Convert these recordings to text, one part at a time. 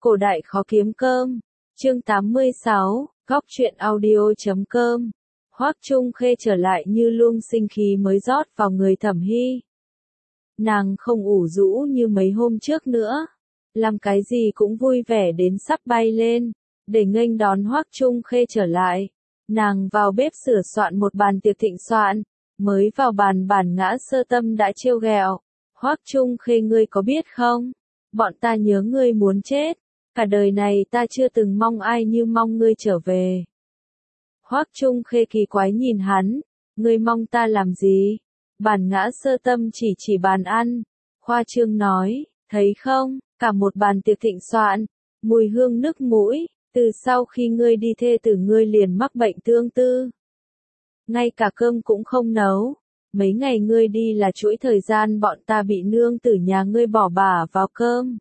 Cổ đại khó kiếm cơm. Chương 86, góc truyện audio.com. Hoắc Trung Khê trở lại như luông sinh khí mới rót vào người Thẩm Hy. Nàng không ủ rũ như mấy hôm trước nữa. Làm cái gì cũng vui vẻ đến sắp bay lên. Để nghênh đón Hoắc Trung Khê trở lại. Nàng vào bếp sửa soạn một bàn tiệc thịnh soạn. Mới vào bàn Bản Ngã Sơ Tâm đã trêu ghẹo. Hoắc Trung Khê, ngươi có biết không? Bọn ta nhớ ngươi muốn chết. Cả đời này ta chưa từng mong ai như mong ngươi trở về. Hoắc Trung Khê kỳ quái nhìn hắn. Ngươi mong ta làm gì? Bản Ngã Sơ Tâm chỉ bàn ăn. Khoa trương nói, thấy không, cả một bàn tiệc thịnh soạn, mùi hương nức mũi, từ sau khi ngươi đi thê tử ngươi liền mắc bệnh tương tư. Ngay cả cơm cũng không nấu. Mấy ngày ngươi đi là chuỗi thời gian bọn ta bị nương tử nhà ngươi bỏ bả vào cơm.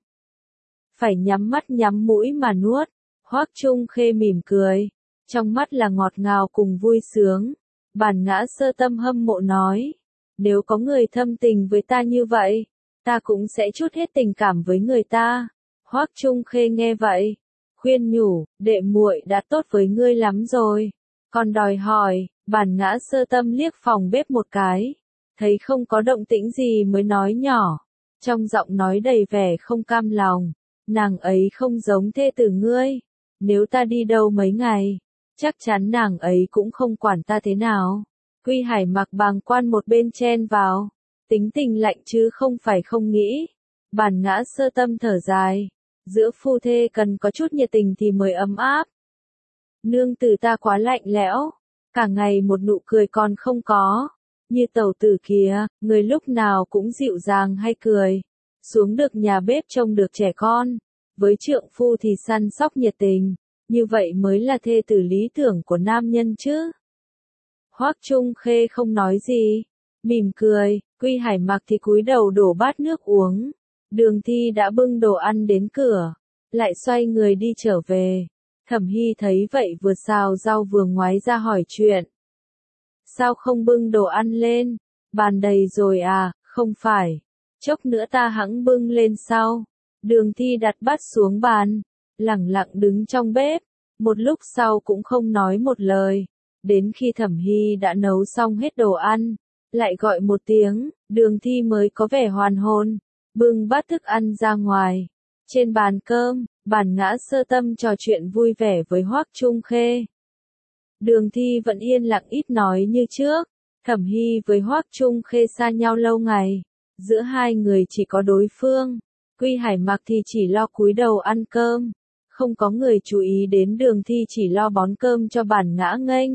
Phải nhắm mắt nhắm mũi mà nuốt. Hoắc Trung Khê mỉm cười. Trong mắt là ngọt ngào cùng vui sướng. Bản Ngã Sơ Tâm hâm mộ nói. Nếu có người thâm tình với ta như vậy, ta cũng sẽ trút hết tình cảm với người ta. Hoắc Trung Khê nghe vậy, khuyên nhủ, đệ muội đã tốt với ngươi lắm rồi. Còn đòi hỏi, Bản Ngã Sơ Tâm liếc phòng bếp một cái. Thấy không có động tĩnh gì mới nói nhỏ. Trong giọng nói đầy vẻ không cam lòng. Nàng ấy không giống thê tử ngươi. Nếu ta đi đâu mấy ngày, chắc chắn nàng ấy cũng không quản ta thế nào. Quy Hải mặc bàng quan một bên chen vào. Tính tình lạnh chứ không phải không nghĩ. Bản Ngã Sơ Tâm thở dài. Giữa phu thê cần có chút nhiệt tình thì mới ấm áp. Nương tử ta quá lạnh lẽo. Cả ngày một nụ cười còn không có. Như tẩu tử kia, người lúc nào cũng dịu dàng hay cười. Xuống được nhà bếp trông được trẻ con. Với trượng phu thì săn sóc nhiệt tình. Như vậy mới là thê tử lý tưởng của nam nhân chứ. Hoắc Trung Khê không nói gì. Mỉm cười, Quy Hải mặc thì cúi đầu đổ bát nước uống. Đường Thi đã bưng đồ ăn đến cửa. Lại xoay người đi trở về. Thẩm Hy thấy vậy vừa xào rau vừa ngoái ra hỏi chuyện. Sao không bưng đồ ăn lên? Bàn đầy rồi à? Không phải. Chốc nữa ta hẵng bưng lên sau. Đường Thi đặt bát xuống bàn. Lẳng lặng đứng trong bếp. Một lúc sau cũng không nói một lời. Đến khi Thẩm Hy đã nấu xong hết đồ ăn. Lại gọi một tiếng, Đường Thi mới có vẻ hoàn hồn. Bưng bát thức ăn ra ngoài. Trên bàn cơm, Bản Ngã Sơ Tâm trò chuyện vui vẻ với Hoắc Trung Khê. Đường Thi vẫn yên lặng ít nói như trước. Thẩm Hy với Hoắc Trung Khê xa nhau lâu ngày. Giữa hai người chỉ có đối phương. Quy Hải mặc thì chỉ lo cúi đầu ăn cơm. Không có người chú ý đến Đường Thi chỉ lo bón cơm cho Bản Ngã nghênh.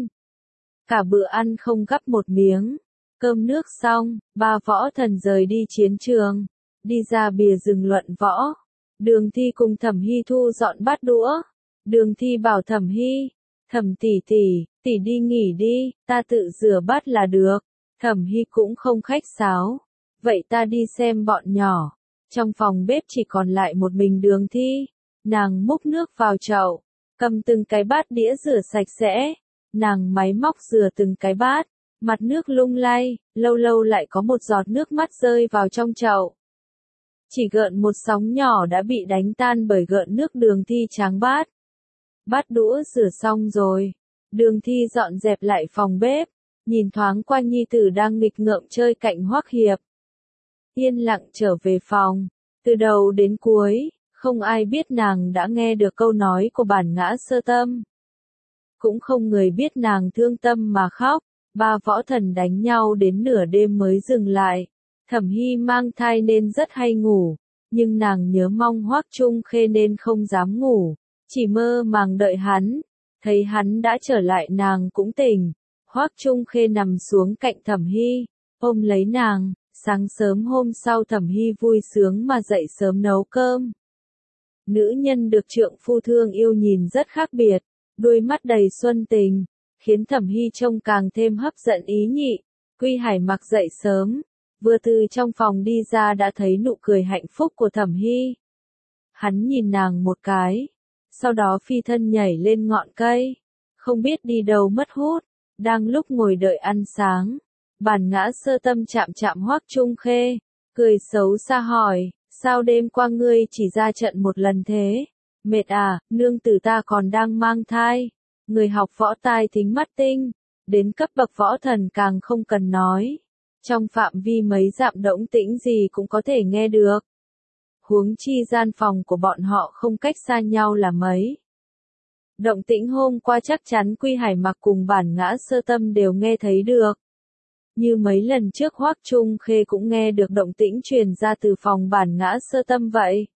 Cả bữa ăn không gắp một miếng. Cơm nước xong, ba võ thần rời đi chiến trường. Đi ra bìa rừng luận võ. Đường Thi cùng Thẩm Hy thu dọn bát đũa. Đường Thi bảo Thẩm Hy, Thẩm tỷ tỷ đi nghỉ đi, ta tự rửa bát là được. Thẩm Hy cũng không khách sáo. Vậy ta đi xem bọn nhỏ. Trong phòng bếp chỉ còn lại một mình Đường Thi. Nàng múc nước vào chậu, cầm từng cái bát đĩa rửa sạch sẽ. Nàng máy móc rửa từng cái bát, mặt nước lung lay, lâu lâu lại có một giọt nước mắt rơi vào trong chậu. Chỉ gợn một sóng nhỏ đã bị đánh tan bởi gợn nước Đường Thi tráng bát. Bát đũa rửa xong rồi. Đường Thi dọn dẹp lại phòng bếp, nhìn thoáng qua nhi tử đang nghịch ngợm chơi cạnh Hoắc Hiệp. Yên lặng trở về phòng, từ đầu đến cuối, không ai biết nàng đã nghe được câu nói của Bản Ngã Sơ Tâm. Cũng không người biết nàng thương tâm mà khóc. Ba võ thần đánh nhau đến nửa đêm mới dừng lại. Thẩm Hy mang thai nên rất hay ngủ, nhưng nàng nhớ mong Hoắc Trung Khê nên không dám ngủ, chỉ mơ màng đợi hắn. Thấy hắn đã trở lại nàng cũng tỉnh. Hoắc Trung Khê nằm xuống cạnh Thẩm Hy, ôm lấy nàng. Sáng sớm hôm sau Thẩm Hy vui sướng mà dậy sớm nấu cơm. Nữ nhân được trượng phu thương yêu nhìn rất khác biệt, đôi mắt đầy xuân tình, khiến Thẩm Hy trông càng thêm hấp dẫn ý nhị. Quy Hải mặc dậy sớm, vừa từ trong phòng đi ra đã thấy nụ cười hạnh phúc của Thẩm Hy. Hắn nhìn nàng một cái, sau đó phi thân nhảy lên ngọn cây, không biết đi đâu mất hút. Đang lúc ngồi đợi ăn sáng, Bản Ngã Sơ Tâm chạm chạm Hoắc Trung Khê, cười xấu xa hỏi, sao đêm qua ngươi chỉ ra trận một lần thế? Mệt à, nương tử ta còn đang mang thai. Người học võ tai thính mắt tinh, đến cấp bậc võ thần càng không cần nói. Trong phạm vi mấy dặm động tĩnh gì cũng có thể nghe được. Huống chi gian phòng của bọn họ không cách xa nhau là mấy. Động tĩnh hôm qua chắc chắn Quy Hải Mặc cùng Bản Ngã Sơ Tâm đều nghe thấy được. Như mấy lần trước Hoắc Trung Khê cũng nghe được động tĩnh truyền ra từ phòng Bản Ngã Sơ Tâm vậy.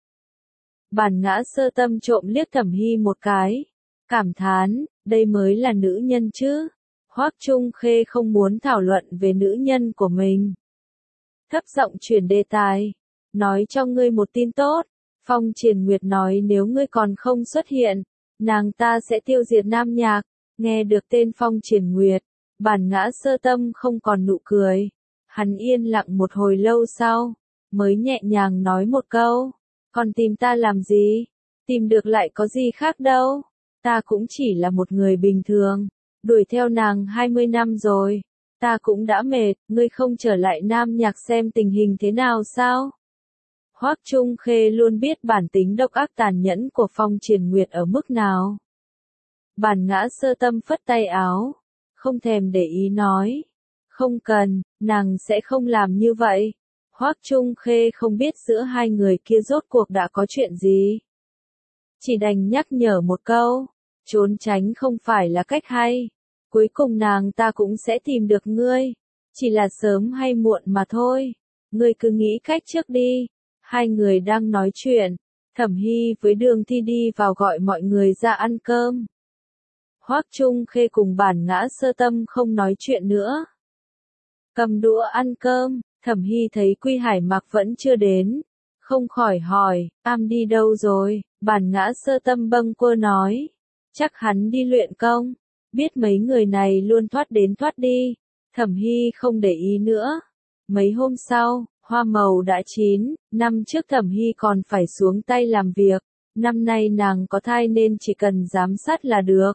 Bản Ngã Sơ Tâm trộm liếc Thẩm Hy một cái, cảm thán, đây mới là nữ nhân chứ. Hoắc Trung Khê không muốn thảo luận về nữ nhân của mình. Thấp giọng chuyển đề tài, nói cho ngươi một tin tốt. Phong Triển Nguyệt nói nếu ngươi còn không xuất hiện, nàng ta sẽ tiêu diệt Nam Nhạc. Nghe được tên Phong Triển Nguyệt, Bản Ngã Sơ Tâm không còn nụ cười. Hắn yên lặng một hồi lâu sau, mới nhẹ nhàng nói một câu, còn tìm ta làm gì? Tìm được lại có gì khác đâu. Ta cũng chỉ là một người bình thường, đuổi theo nàng 20 năm rồi. Ta cũng đã mệt, ngươi không trở lại Nam Nhạc xem tình hình thế nào sao? Hoắc Trung Khê luôn biết bản tính độc ác tàn nhẫn của Phong Triển Nguyệt ở mức nào. Bản Ngã Sơ Tâm phất tay áo, không thèm để ý nói. Không cần, nàng sẽ không làm như vậy. Hoắc Trung Khê không biết giữa hai người kia rốt cuộc đã có chuyện gì. Chỉ đành nhắc nhở một câu, trốn tránh không phải là cách hay. Cuối cùng nàng ta cũng sẽ tìm được ngươi. Chỉ là sớm hay muộn mà thôi. Ngươi cứ nghĩ cách trước đi. Hai người đang nói chuyện. Thẩm Hy với Đường Thi đi vào gọi mọi người ra ăn cơm. Hoắc Trung Khê cùng Bản Ngã Sơ Tâm không nói chuyện nữa. Cầm đũa ăn cơm, Thẩm Hy thấy Quy Hải Mặc vẫn chưa đến. Không khỏi hỏi, am đi đâu rồi? Bản Ngã Sơ Tâm bâng quơ nói. Chắc hắn đi luyện công. Biết mấy người này luôn thoát đến thoát đi. Thẩm Hy không để ý nữa. Mấy hôm sau, hoa màu đã chín. Năm trước Thẩm Hy còn phải xuống tay làm việc. Năm nay nàng có thai nên chỉ cần giám sát là được.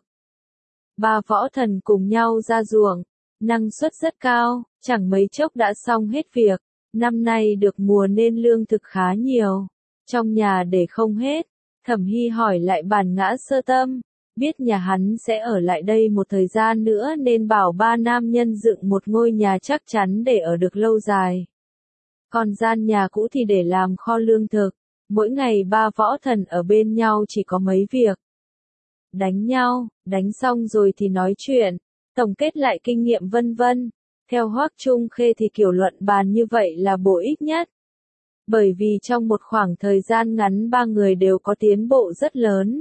Ba võ thần cùng nhau ra ruộng. Năng suất rất cao, chẳng mấy chốc đã xong hết việc. Năm nay được mùa nên lương thực khá nhiều. Trong nhà để không hết. Thẩm Hy hỏi lại Bản Ngã Sơ Tâm. Biết nhà hắn sẽ ở lại đây một thời gian nữa nên bảo ba nam nhân dựng một ngôi nhà chắc chắn để ở được lâu dài. Còn gian nhà cũ thì để làm kho lương thực. Mỗi ngày ba võ thần ở bên nhau chỉ có mấy việc. Đánh nhau, đánh xong rồi thì nói chuyện, tổng kết lại kinh nghiệm vân vân. Theo Hoắc Trung Khê thì kiểu luận bàn như vậy là bổ ích nhất. Bởi vì trong một khoảng thời gian ngắn ba người đều có tiến bộ rất lớn.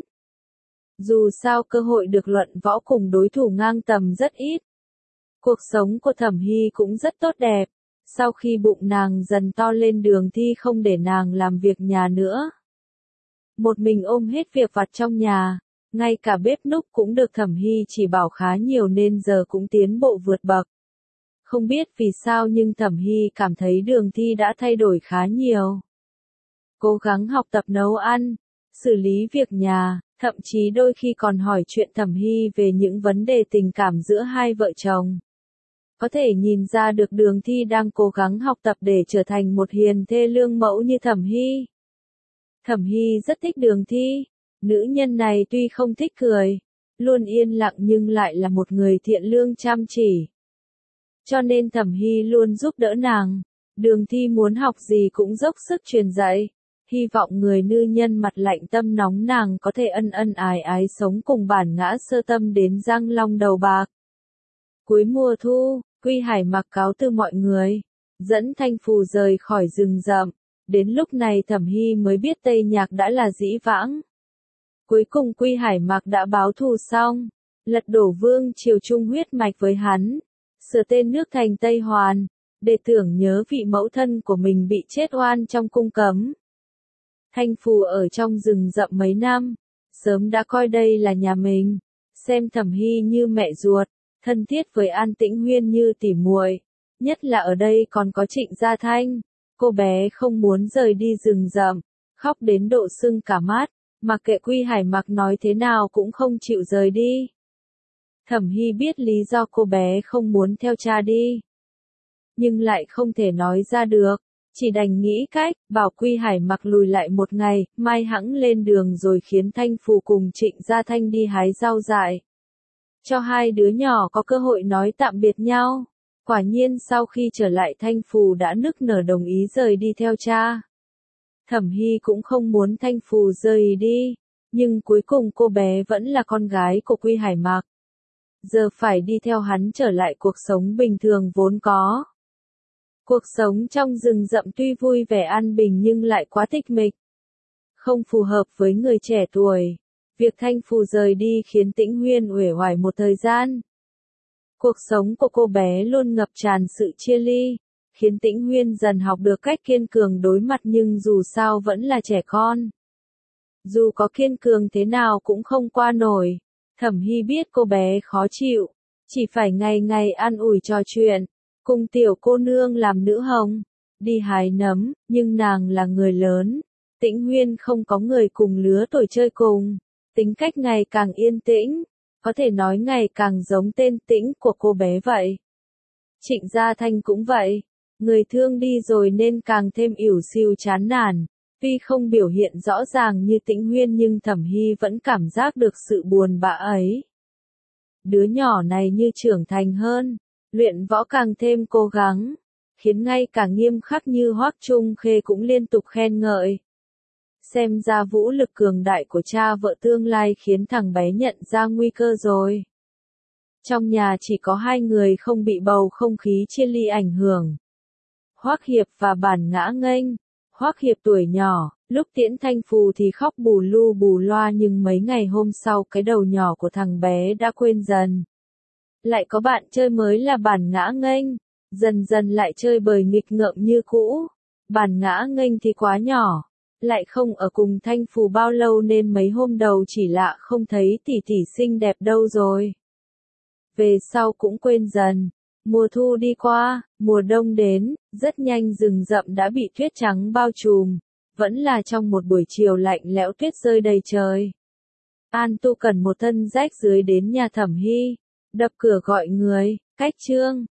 Dù sao cơ hội được luận võ cùng đối thủ ngang tầm rất ít. Cuộc sống của Thẩm Hy cũng rất tốt đẹp. Sau khi bụng nàng dần to lên Đường Thi không để nàng làm việc nhà nữa. Một mình ôm hết việc vặt trong nhà. Ngay cả bếp núc cũng được Thẩm Hy chỉ bảo khá nhiều nên giờ cũng tiến bộ vượt bậc. Không biết vì sao nhưng Thẩm Hy cảm thấy Đường Thi đã thay đổi khá nhiều. Cố gắng học tập nấu ăn, xử lý việc nhà, thậm chí đôi khi còn hỏi chuyện Thẩm Hy về những vấn đề tình cảm giữa hai vợ chồng. Có thể nhìn ra được Đường Thi đang cố gắng học tập để trở thành một hiền thê lương mẫu như Thẩm Hy. Thẩm Hy rất thích Đường Thi. Nữ nhân này tuy không thích cười, luôn yên lặng nhưng lại là một người thiện lương chăm chỉ. Cho nên Thẩm Hy luôn giúp đỡ nàng. Đường Thi muốn học gì cũng dốc sức truyền dạy. Hy vọng người nữ nhân mặt lạnh tâm nóng nàng có thể ân ân ái ái sống cùng Bản Ngã Sơ Tâm đến răng long đầu bạc. Cuối mùa thu, Quy Hải Mặc cáo từ mọi người, dẫn Thanh Phù rời khỏi rừng rậm. Đến lúc này Thẩm Hy mới biết Tây Nhạc đã là dĩ vãng. Cuối cùng Quy Hải Mặc đã báo thù xong, lật đổ vương triều chung huyết mạch với hắn, sửa tên nước thành Tây Hoàn, để tưởng nhớ vị mẫu thân của mình bị chết oan trong cung cấm. Thanh Phù ở trong rừng rậm mấy năm, sớm đã coi đây là nhà mình, xem Thẩm Hy như mẹ ruột, thân thiết với An Tĩnh Huyên như tỉ muội, nhất là ở đây còn có Trịnh Gia Thanh, cô bé không muốn rời đi rừng rậm, khóc đến độ sưng cả mắt. Mặc kệ Quy Hải Mặc nói thế nào cũng không chịu rời đi. Thẩm Hy biết lý do cô bé không muốn theo cha đi. Nhưng lại không thể nói ra được. Chỉ đành nghĩ cách, bảo Quy Hải mặc lùi lại một ngày, mai hẵng lên đường rồi khiến Thanh Phù cùng Trịnh Gia Thanh đi hái rau dại. Cho hai đứa nhỏ có cơ hội nói tạm biệt nhau. Quả nhiên sau khi trở lại Thanh Phù đã nức nở đồng ý rời đi theo cha. Thẩm Hy cũng không muốn Thanh Phù rời đi, nhưng cuối cùng cô bé vẫn là con gái của Quy Hải Mạc. Giờ phải đi theo hắn trở lại cuộc sống bình thường vốn có. Cuộc sống trong rừng rậm tuy vui vẻ an bình nhưng lại quá tịch mịch. Không phù hợp với người trẻ tuổi. Việc Thanh Phù rời đi khiến Tĩnh Huyên uể oải một thời gian. Cuộc sống của cô bé luôn ngập tràn sự chia ly, khiến Tĩnh Huyên dần học được cách kiên cường đối mặt nhưng dù sao vẫn là trẻ con. Dù có kiên cường thế nào cũng không qua nổi. Thẩm Hy biết cô bé khó chịu, chỉ phải ngày ngày an ủi trò chuyện, cùng tiểu cô nương làm nữ hồng, đi hái nấm, nhưng nàng là người lớn. Tĩnh Huyên không có người cùng lứa tuổi chơi cùng, tính cách ngày càng yên tĩnh, có thể nói ngày càng giống tên Tĩnh của cô bé vậy. Trịnh Gia Thanh cũng vậy, người thương đi rồi nên càng thêm ỉu xìu chán nản. Tuy không biểu hiện rõ ràng như Tĩnh Huyên nhưng Thẩm Hy vẫn cảm giác được sự buồn bã ấy. Đứa nhỏ này như trưởng thành hơn, luyện võ càng thêm cố gắng, khiến ngay cả nghiêm khắc như Hoắc Trung Khê cũng liên tục khen ngợi. Xem ra vũ lực cường đại của cha vợ tương lai khiến thằng bé nhận ra nguy cơ rồi. Trong nhà chỉ có hai người không bị bầu không khí chia ly ảnh hưởng. Hoắc Hiệp và Bản Ngã Nghênh. Hoắc Hiệp tuổi nhỏ, lúc tiễn Thanh Phù thì khóc bù lu bù loa nhưng mấy ngày hôm sau cái đầu nhỏ của thằng bé đã quên dần. Lại có bạn chơi mới là Bản Ngã Nghênh, dần dần lại chơi bời nghịch ngợm như cũ. Bản Ngã Nghênh thì quá nhỏ, lại không ở cùng Thanh Phù bao lâu nên mấy hôm đầu chỉ lạ không thấy tỷ tỷ xinh đẹp đâu rồi. Về sau cũng quên dần. Mùa thu đi qua, mùa đông đến, rất nhanh rừng rậm đã bị tuyết trắng bao trùm, vẫn là trong một buổi chiều lạnh lẽo tuyết rơi đầy trời. An Tu cần một thân rách rưới đến nhà Thẩm Hy, đập cửa gọi người, cách chương.